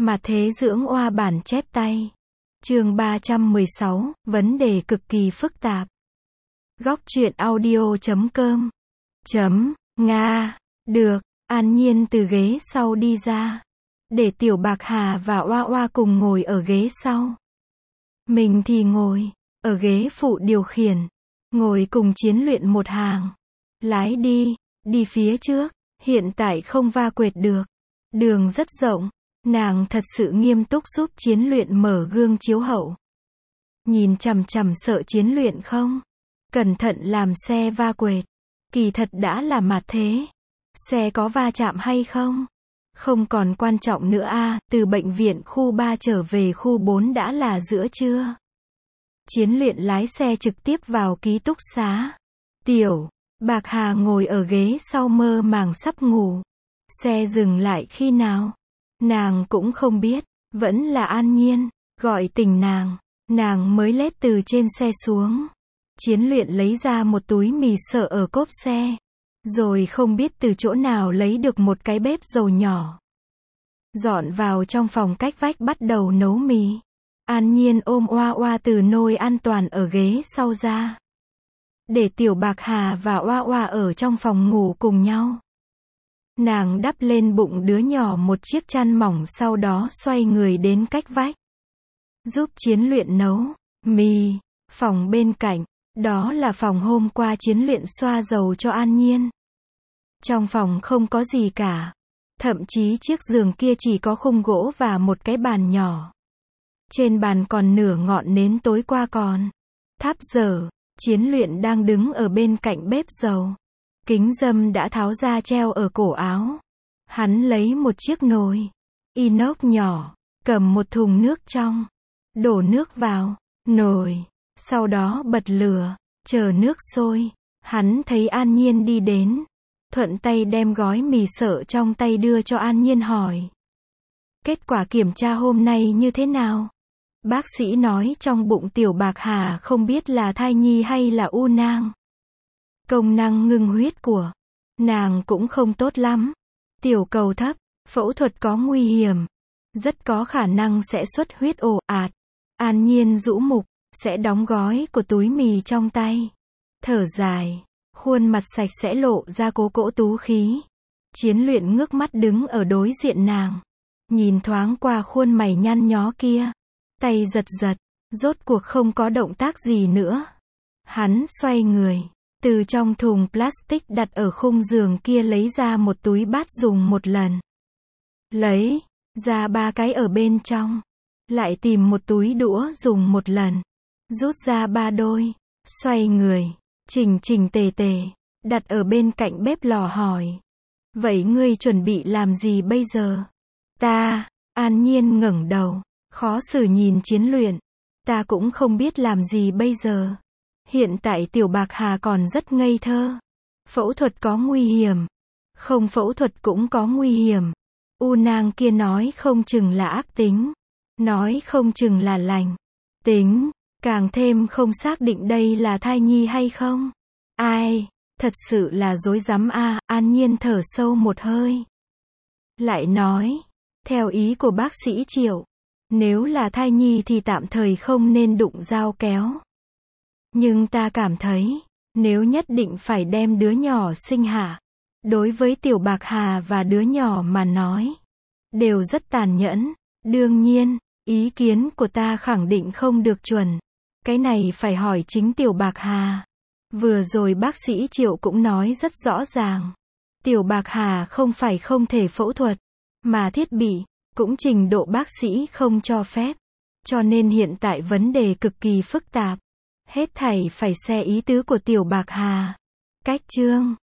Mà thế dưỡng oa bản chép tay. Chương 316, vấn đề cực kỳ phức tạp. Góc truyện audio.com Nga. Được, An Nhiên từ ghế sau đi ra. Để Tiểu Bạc Hà và Oa Oa cùng ngồi ở ghế sau. Mình thì ngồi ở ghế phụ điều khiển. Ngồi cùng Chiến Luyện một hàng. Lái đi phía trước. Hiện tại không va quệt được. Đường rất rộng. Nàng thật sự nghiêm túc giúp Chiến Luyện mở gương chiếu hậu. Nhìn chằm chằm sợ Chiến Luyện không? Cẩn thận làm xe va quệt. Kỳ thật đã là mặt thế. Xe có va chạm hay không? Không còn quan trọng nữa a, từ bệnh viện khu 3 trở về khu 4 đã là giữa trưa. Chiến Luyện lái xe trực tiếp vào ký túc xá. Tiểu Bạc Hà ngồi ở ghế sau mơ màng sắp ngủ. Xe dừng lại khi nào? Nàng cũng không biết, vẫn là An Nhiên, gọi tỉnh nàng mới lết từ trên xe xuống. Chiến Luyện lấy ra một túi mì sợ ở cốp xe, rồi không biết từ chỗ nào lấy được một cái bếp dầu nhỏ. Dọn vào trong phòng cách vách bắt đầu nấu mì. An Nhiên ôm Oa Oa từ nôi an toàn ở ghế sau ra. Để Tiểu Bạc Hà và Oa Oa ở trong phòng ngủ cùng nhau. Nàng đắp lên bụng đứa nhỏ một chiếc chăn mỏng sau đó xoay người đến cách vách. Giúp Chiến Luyện nấu mì. Phòng bên cạnh, đó là phòng hôm qua Chiến Luyện xoa dầu cho An Nhiên. Trong phòng không có gì cả. Thậm chí chiếc giường kia chỉ có khung gỗ và một cái bàn nhỏ. Trên bàn còn nửa ngọn nến tối qua còn thắp dở. Chiến Luyện đang đứng ở bên cạnh bếp dầu. Kính râm đã tháo ra treo ở cổ áo. Hắn lấy một chiếc nồi inox nhỏ, cầm một thùng nước trong, đổ nước vào nồi, sau đó bật lửa, chờ nước sôi. Hắn thấy An Nhiên đi đến, thuận tay đem gói mì sợ trong tay đưa cho An Nhiên hỏi. Kết quả kiểm tra hôm nay như thế nào? Bác sĩ nói trong bụng Tiểu Bạc Hà không biết là thai nhi hay là u nang. Công năng ngưng huyết của nàng cũng không tốt lắm. Tiểu cầu thấp, phẫu thuật có nguy hiểm. Rất có khả năng sẽ xuất huyết ồ ạt. An Nhiên rũ mục, sẽ đóng gói của túi mì trong tay. Thở dài, khuôn mặt sạch sẽ lộ ra cố cỗ tú khí. Chiến Luyện ngước mắt đứng ở đối diện nàng. Nhìn thoáng qua khuôn mày nhăn nhó kia. Tay giật giật, rốt cuộc không có động tác gì nữa. Hắn xoay người. Từ trong thùng plastic đặt ở khung giường kia lấy ra một túi bát dùng một lần. Lấy ra 3 cái ở bên trong. Lại tìm một túi đũa dùng một lần. Rút ra 3 đôi. Xoay người. Chỉnh tề tề. Đặt ở bên cạnh bếp lò hỏi. Vậy ngươi chuẩn bị làm gì bây giờ? An Nhiên ngẩng đầu. Khó xử nhìn Chiến Luyện. Ta cũng không biết làm gì bây giờ. Hiện tại Tiểu Bạc Hà còn rất ngây thơ. Phẫu thuật có nguy hiểm. Không phẫu thuật cũng có nguy hiểm. U nang kia nói không chừng là ác tính. Nói không chừng là lành tính. Càng thêm không xác định đây là thai nhi hay không. Ai, thật sự là rối rắm a. An Nhiên thở sâu một hơi. Lại nói, theo ý của bác sĩ Triệu, nếu là thai nhi thì tạm thời không nên đụng dao kéo. Nhưng ta cảm thấy, nếu nhất định phải đem đứa nhỏ sinh hạ, đối với Tiểu Bạc Hà và đứa nhỏ mà nói, đều rất tàn nhẫn. Đương nhiên, ý kiến của ta khẳng định không được chuẩn. Cái này phải hỏi chính Tiểu Bạc Hà. Vừa rồi bác sĩ Triệu cũng nói rất rõ ràng. Tiểu Bạc Hà không phải không thể phẫu thuật, mà thiết bị, cũng trình độ bác sĩ không cho phép. Cho nên hiện tại vấn đề cực kỳ phức tạp. Hết thảy phải xe ý tứ của Tiểu Bạc Hà. Cách chương